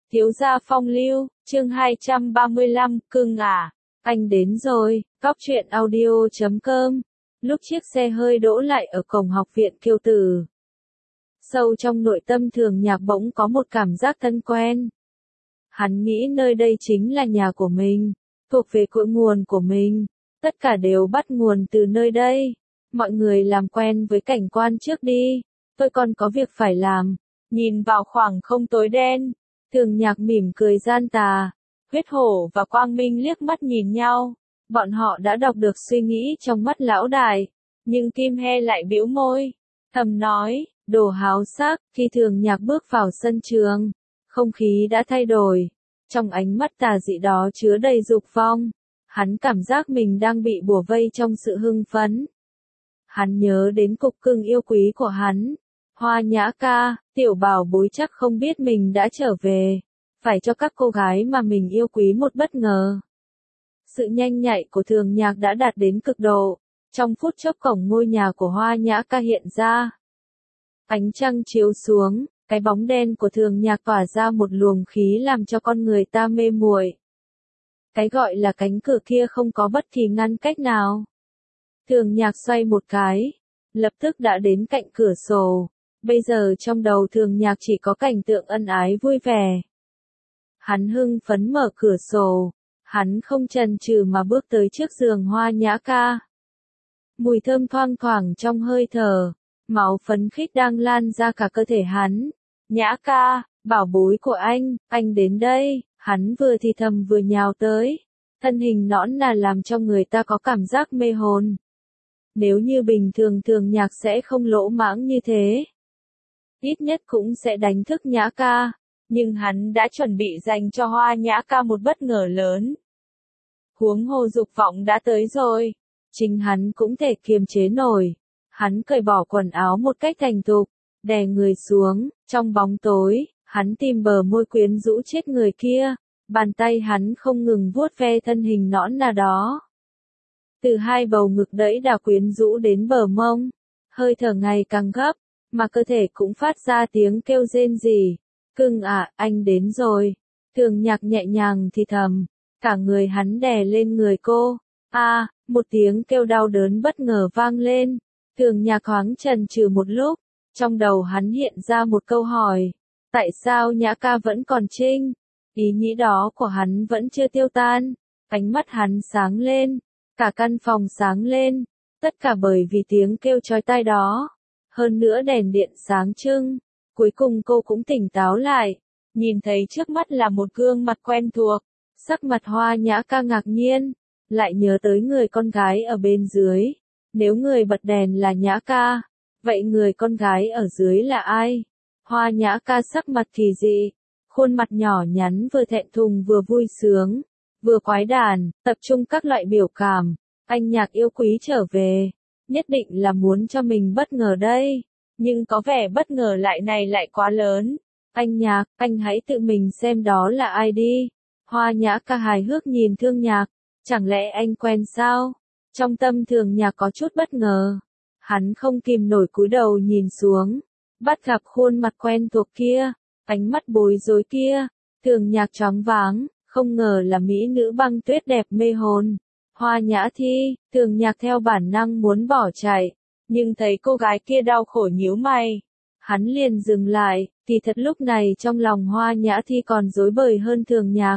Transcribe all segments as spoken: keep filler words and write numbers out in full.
Thiếu gia phong lưu, chương hai trăm ba mươi lăm, cưng à, anh đến rồi, cóc truyện audio chấm com. Lúc chiếc xe hơi đỗ lại ở cổng học viện Kiêu Tử, sâu trong nội tâm Thường Nhạc bỗng có một cảm giác thân quen. Hắn nghĩ nơi đây chính là nhà của mình, thuộc về cội nguồn của mình, tất cả đều bắt nguồn từ nơi đây. Mọi người làm quen với cảnh quan trước đi, tôi còn có việc phải làm. Nhìn vào khoảng không tối đen, Thường Nhạc mỉm cười gian tà. Huyết Hổ và Quang Minh liếc mắt nhìn nhau, bọn họ đã đọc được suy nghĩ trong mắt lão đại, nhưng Kim He lại bĩu môi, thầm nói, đồ háo sắc. Khi Thường Nhạc bước vào sân trường, không khí đã thay đổi, trong ánh mắt tà dị đó chứa đầy dục vong, hắn cảm giác mình đang bị bủa vây trong sự hưng phấn. Hắn nhớ đến cục cưng yêu quý của hắn, Hoa Nhã ca, tiểu bảo bối chắc không biết mình đã trở về, phải cho các cô gái mà mình yêu quý một bất ngờ. Sự nhanh nhạy của Thường Nhạc đã đạt đến cực độ, trong phút chốc cổng ngôi nhà của Hoa Nhã ca hiện ra. Ánh trăng chiếu xuống, cái bóng đen của Thường Nhạc tỏa ra một luồng khí làm cho con người ta mê muội. Cái gọi là cánh cửa kia không có bất kỳ ngăn cách nào. Thường Nhạc xoay một cái, lập tức đã đến cạnh cửa sổ. Bây giờ trong đầu Thường Nhạc chỉ có cảnh tượng ân ái vui vẻ. Hắn hưng phấn mở cửa sổ, hắn không chần chừ mà bước tới trước giường Hoa Nhã ca. Mùi thơm thoang thoảng trong hơi thở, máu phấn khích đang lan ra cả cơ thể hắn. Nhã ca, bảo bối của anh, anh đến đây. Hắn vừa thì thầm vừa nhào tới, thân hình nõn nà làm cho người ta có cảm giác mê hồn. Nếu như bình thường Thường Nhạc sẽ không lỗ mãng như thế, ít nhất cũng sẽ đánh thức Nhã ca, nhưng hắn đã chuẩn bị dành cho Hoa Nhã ca một bất ngờ lớn. Huống hồ dục vọng đã tới rồi, chính hắn cũng thể kiềm chế nổi. Hắn cởi bỏ quần áo một cách thành thục, đè người xuống, trong bóng tối, hắn tìm bờ môi quyến rũ chết người kia, bàn tay hắn không ngừng vuốt ve thân hình nõn nà đó. Từ hai bầu ngực đẫy đà quyến rũ đến bờ mông, hơi thở ngày càng gấp, mà cơ thể cũng phát ra tiếng kêu rên rỉ. Cưng à, anh đến rồi. Thường Nhạc nhẹ nhàng thì thầm, cả người hắn đè lên người cô. A, à, một tiếng kêu đau đớn bất ngờ vang lên. Thường Nhạc thoáng chần chừ một lúc, trong đầu hắn hiện ra một câu hỏi. Tại sao Nhã ca vẫn còn trinh? Ý nghĩ đó của hắn vẫn chưa tiêu tan. Ánh mắt hắn sáng lên, cả căn phòng sáng lên, tất cả bởi vì tiếng kêu chói tai đó. Hơn nữa đèn điện sáng trưng, cuối cùng cô cũng tỉnh táo lại, nhìn thấy trước mắt là một gương mặt quen thuộc, sắc mặt Hoa Nhã ca ngạc nhiên, lại nhớ tới người con gái ở bên dưới. Nếu người bật đèn là Nhã ca, vậy người con gái ở dưới là ai? Hoa Nhã ca sắc mặt kỳ dị, khuôn mặt nhỏ nhắn vừa thẹn thùng vừa vui sướng, vừa quái đản, tập trung các loại biểu cảm. Anh Nhạc yêu quý trở về, nhất định là muốn cho mình bất ngờ đây, nhưng có vẻ bất ngờ lại này lại quá lớn. Anh Nhạc, anh hãy tự mình xem đó là ai đi. Hoa Nhã ca hài hước nhìn Thường Nhạc, chẳng lẽ anh quen sao? Trong tâm Thường Nhạc có chút bất ngờ, hắn không kìm nổi cúi đầu nhìn xuống, bắt gặp khuôn mặt quen thuộc kia, ánh mắt bối rối kia. Thường Nhạc choáng váng, không ngờ là mỹ nữ băng tuyết đẹp mê hồn. Hoa Nhã Thi. Thường Nhạc theo bản năng muốn bỏ chạy, nhưng thấy cô gái kia đau khổ nhíu mày, hắn liền dừng lại. Thì thật lúc này trong lòng Hoa Nhã Thi còn rối bời hơn Thường Nhạc.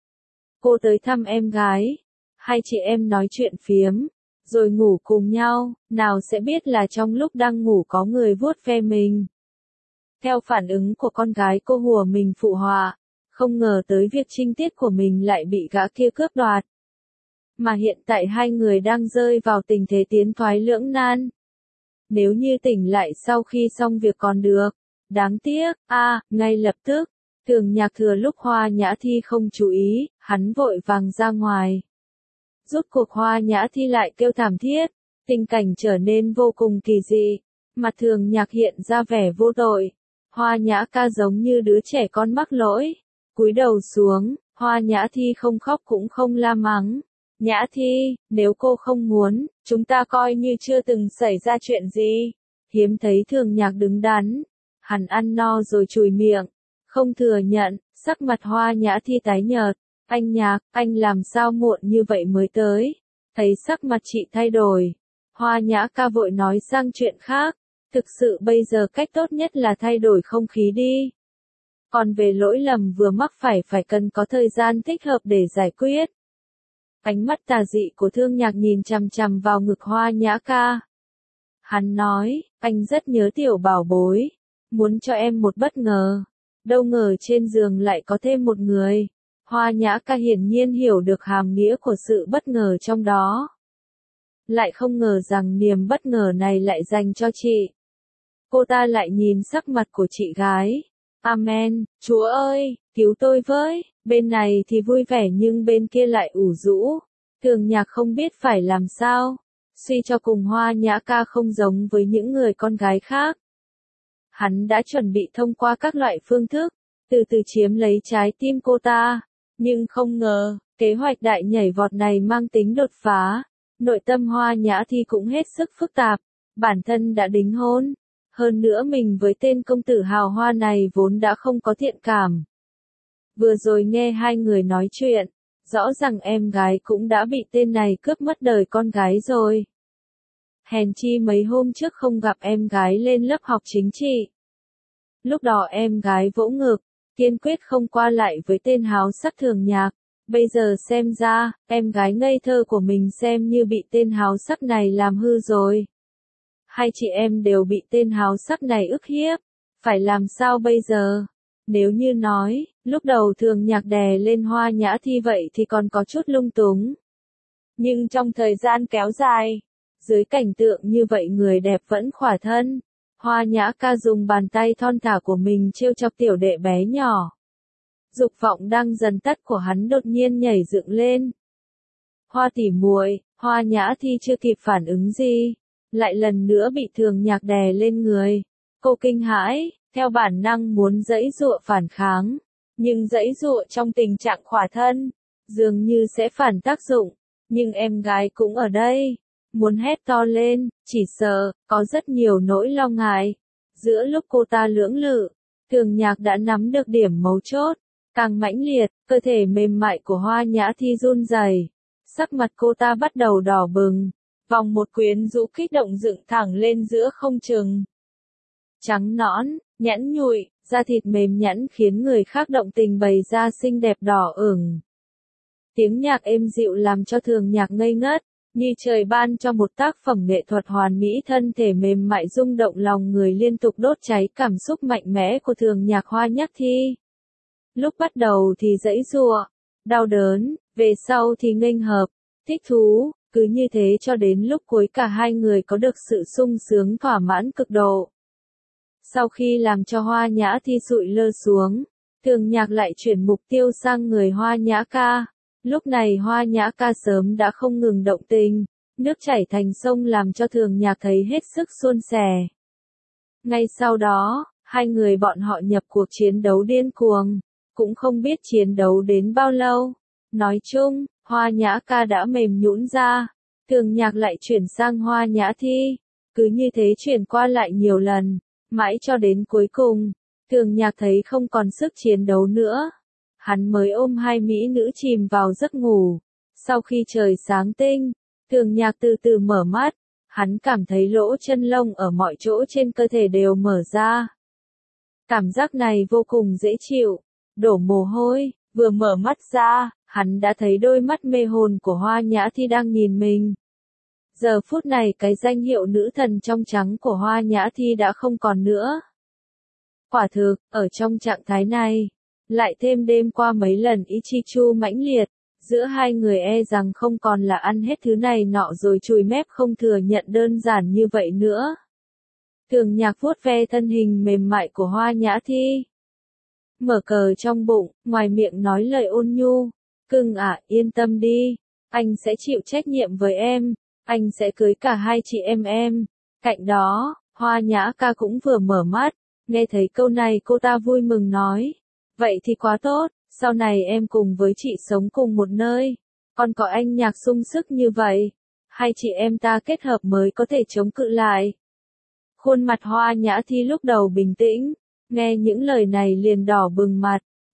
Cô tới thăm em gái, hai chị em nói chuyện phiếm, rồi ngủ cùng nhau, nào sẽ biết là trong lúc đang ngủ có người vuốt ve mình. Theo phản ứng của con gái cô hùa mình phụ họa, không ngờ tới việc trinh tiết của mình lại bị gã kia cướp đoạt. Mà hiện tại hai người đang rơi vào tình thế tiến thoái lưỡng nan. Nếu như tỉnh lại sau khi xong việc còn được, đáng tiếc, a, à, ngay lập tức, Thường Nhạc thừa lúc Hoa Nhã Thi không chú ý, hắn vội vàng ra ngoài. Rốt cuộc Hoa Nhã Thi lại kêu thảm thiết, tình cảnh trở nên vô cùng kỳ dị, mặt Thường Nhạc hiện ra vẻ vô tội. Hoa Nhã ca giống như đứa trẻ con mắc lỗi, cúi đầu xuống. Hoa Nhã Thi không khóc cũng không la mắng. Nhã Thi, nếu cô không muốn, chúng ta coi như chưa từng xảy ra chuyện gì. Hiếm thấy Thường Nhạc đứng đắn, hắn ăn no rồi chùi miệng, không thừa nhận, Sắc mặt Hoa Nhã Thi tái nhợt, anh Nhạc, anh làm sao muộn như vậy mới tới? Thấy sắc mặt chị thay đổi, Hoa Nhã ca vội nói sang chuyện khác, thực sự bây giờ cách tốt nhất là thay đổi không khí đi. Còn về lỗi lầm vừa mắc phải phải cần có thời gian thích hợp để giải quyết. Ánh mắt tà dị của Thương Nhạc nhìn chằm chằm vào ngực Hoa Nhã ca. Hắn nói, anh rất nhớ tiểu bảo bối, muốn cho em một bất ngờ. Đâu ngờ trên giường lại có thêm một người. Hoa Nhã ca hiển nhiên hiểu được hàm nghĩa của sự bất ngờ trong đó. Lại không ngờ rằng niềm bất ngờ này lại dành cho chị. Cô ta lại nhìn sắc mặt của chị gái. Amen, Chúa ơi, cứu tôi với. Bên này thì vui vẻ nhưng bên kia lại ủ rũ. Thường Nhạc không biết phải làm sao. Suy cho cùng Hoa Nhã ca không giống với những người con gái khác. Hắn đã chuẩn bị thông qua các loại phương thức, từ từ chiếm lấy trái tim cô ta. Nhưng không ngờ, kế hoạch đại nhảy vọt này mang tính đột phá. Nội tâm Hoa Nhã Thi cũng hết sức phức tạp. Bản thân đã đính hôn. Hơn nữa mình với tên công tử hào hoa này vốn đã không có thiện cảm. Vừa rồi nghe hai người nói chuyện, rõ ràng em gái cũng đã bị tên này cướp mất đời con gái rồi. Hèn chi mấy hôm trước không gặp em gái lên lớp học chính trị. Lúc đó em gái vỗ ngực, kiên quyết không qua lại với tên háo sắc Thường Nhạc. Bây giờ xem ra, em gái ngây thơ của mình xem như bị tên háo sắc này làm hư rồi. Hai chị em đều bị tên háo sắc này ức hiếp. Phải làm sao bây giờ? Nếu như nói, lúc đầu Thường Nhạc đè lên Hoa Nhã Thi vậy thì còn có chút lung túng. Nhưng trong thời gian kéo dài, dưới cảnh tượng như vậy người đẹp vẫn khỏa thân. Hoa Nhã ca dùng bàn tay thon thả của mình trêu chọc tiểu đệ bé nhỏ. Dục vọng đang dần tắt của hắn đột nhiên nhảy dựng lên. Hoa tỉ muội, Hoa Nhã Thi chưa kịp phản ứng gì, lại lần nữa bị Thường Nhạc đè lên người. Cô kinh hãi, theo bản năng muốn giãy giụa phản kháng, nhưng giãy giụa trong tình trạng khỏa thân, dường như sẽ phản tác dụng, nhưng em gái cũng ở đây. Muốn hét to lên, chỉ sợ, có rất nhiều nỗi lo ngại. Giữa lúc cô ta lưỡng lự, Thường Nhạc đã nắm được điểm mấu chốt, càng mãnh liệt, cơ thể mềm mại của Hoa Nhã Thi run rẩy, sắc mặt cô ta bắt đầu đỏ bừng, vòng một quyến rũ kích động dựng thẳng lên giữa không trung. Trắng nõn, nhẵn nhụi, da thịt mềm nhẵn khiến người khác động tình bày ra xinh đẹp đỏ ửng. Tiếng nhạc êm dịu làm cho Thường Nhạc ngây ngất. Như trời ban cho một tác phẩm nghệ thuật hoàn mỹ, thân thể mềm mại rung động lòng người liên tục đốt cháy cảm xúc mạnh mẽ của Thường Nhạc Hoa Nhã Thi. Lúc bắt đầu thì giãy giụa, đau đớn, về sau thì nghênh hợp, thích thú, cứ như thế cho đến lúc cuối cả hai người có được sự sung sướng thỏa mãn cực độ. Sau khi làm cho Hoa Nhã Thi sụi lơ xuống, Thường Nhạc lại chuyển mục tiêu sang người Hoa Nhã ca. Lúc này Hoa Nhã ca sớm đã không ngừng động tình, nước chảy thành sông làm cho Thường Nhạc thấy hết sức suôn sẻ. Ngay sau đó, hai người bọn họ nhập cuộc chiến đấu điên cuồng, cũng không biết chiến đấu đến bao lâu. Nói chung, Hoa Nhã ca đã mềm nhũn ra, Thường Nhạc lại chuyển sang Hoa Nhã Thi, cứ như thế chuyển qua lại nhiều lần, mãi cho đến cuối cùng, Thường Nhạc thấy không còn sức chiến đấu nữa. Hắn mới ôm hai mỹ nữ chìm vào giấc ngủ. Sau khi trời sáng tinh, Thường Nhạc từ từ mở mắt, hắn cảm thấy lỗ chân lông ở mọi chỗ trên cơ thể đều mở ra. Cảm giác này vô cùng dễ chịu, đổ mồ hôi, vừa mở mắt ra, hắn đã thấy đôi mắt mê hồn của Hoa Nhã Thi đang nhìn mình. Giờ phút này cái danh hiệu nữ thần trong trắng của Hoa Nhã Thi đã không còn nữa. Quả thực, ở trong trạng thái này, lại thêm đêm qua mấy lần ý chi chu mãnh liệt, giữa hai người e rằng không còn là ăn hết thứ này nọ rồi chùi mép không thừa nhận đơn giản như vậy nữa. Thường Nhạc vuốt ve thân hình mềm mại của Hoa Nhã Thi. Mở cờ trong bụng, ngoài miệng nói lời ôn nhu. Cưng ạ, yên tâm đi, anh sẽ chịu trách nhiệm với em, anh sẽ cưới cả hai chị em em. Cạnh đó, Hoa Nhã ca cũng vừa mở mắt, nghe thấy câu này cô ta vui mừng nói. Vậy thì quá tốt, sau này em cùng với chị sống cùng một nơi. Còn có anh Nhạc sung sức như vậy, hai chị em ta kết hợp mới có thể chống cự lại. Khuôn mặt Hoa Nhã Thi lúc đầu bình tĩnh, nghe những lời này liền đỏ bừng mặt,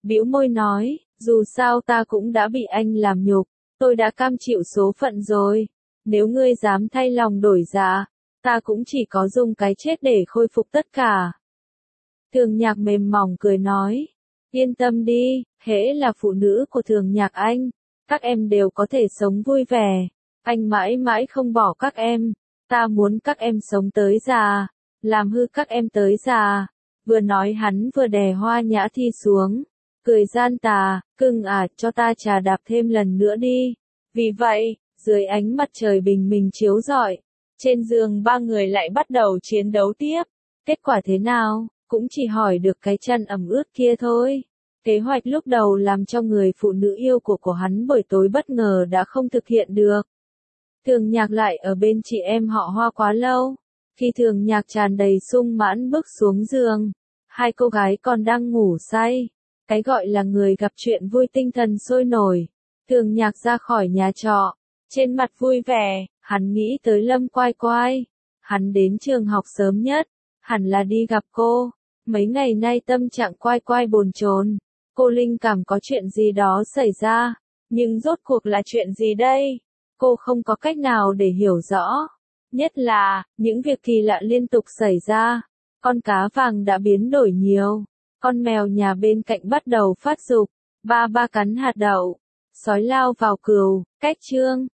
bĩu môi nói, dù sao ta cũng đã bị anh làm nhục, tôi đã cam chịu số phận rồi. Nếu ngươi dám thay lòng đổi dạ, ta cũng chỉ có dùng cái chết để khôi phục tất cả. Thường Nhạc mềm mỏng cười nói, yên tâm đi, hễ là phụ nữ của Thường Nhạc anh, các em đều có thể sống vui vẻ. Anh mãi mãi không bỏ các em, ta muốn các em sống tới già, làm hư các em tới già. Vừa nói hắn vừa đè Hoa Nhã Thi xuống, cười gian tà, cưng à, cho ta trà đạp thêm lần nữa đi. Vì vậy, dưới ánh mặt trời bình minh chiếu rọi, trên giường ba người lại bắt đầu chiến đấu tiếp. Kết quả thế nào, cũng chỉ hỏi được cái chân ẩm ướt kia thôi. Kế hoạch lúc đầu làm cho người phụ nữ yêu của của hắn buổi tối bất ngờ đã không thực hiện được. Thường Nhạc lại ở bên chị em họ Hoa quá lâu. Khi Thường Nhạc tràn đầy sung mãn bước xuống giường, hai cô gái còn đang ngủ say. Cái gọi là người gặp chuyện vui tinh thần sôi nổi. Thường Nhạc ra khỏi nhà trọ, trên mặt vui vẻ, hắn nghĩ tới Lâm Quai Quai. Hắn đến trường học sớm nhất, hẳn là đi gặp cô. Mấy ngày nay tâm trạng Quai Quai bồn chồn, cô linh cảm có chuyện gì đó xảy ra, nhưng rốt cuộc là chuyện gì đây? Cô không có cách nào để hiểu rõ. Nhất là, những việc kỳ lạ liên tục xảy ra. Con cá vàng đã biến đổi nhiều. Con mèo nhà bên cạnh bắt đầu phát dục. Ba ba cắn hạt đậu. Sói lao vào cừu. Cách chương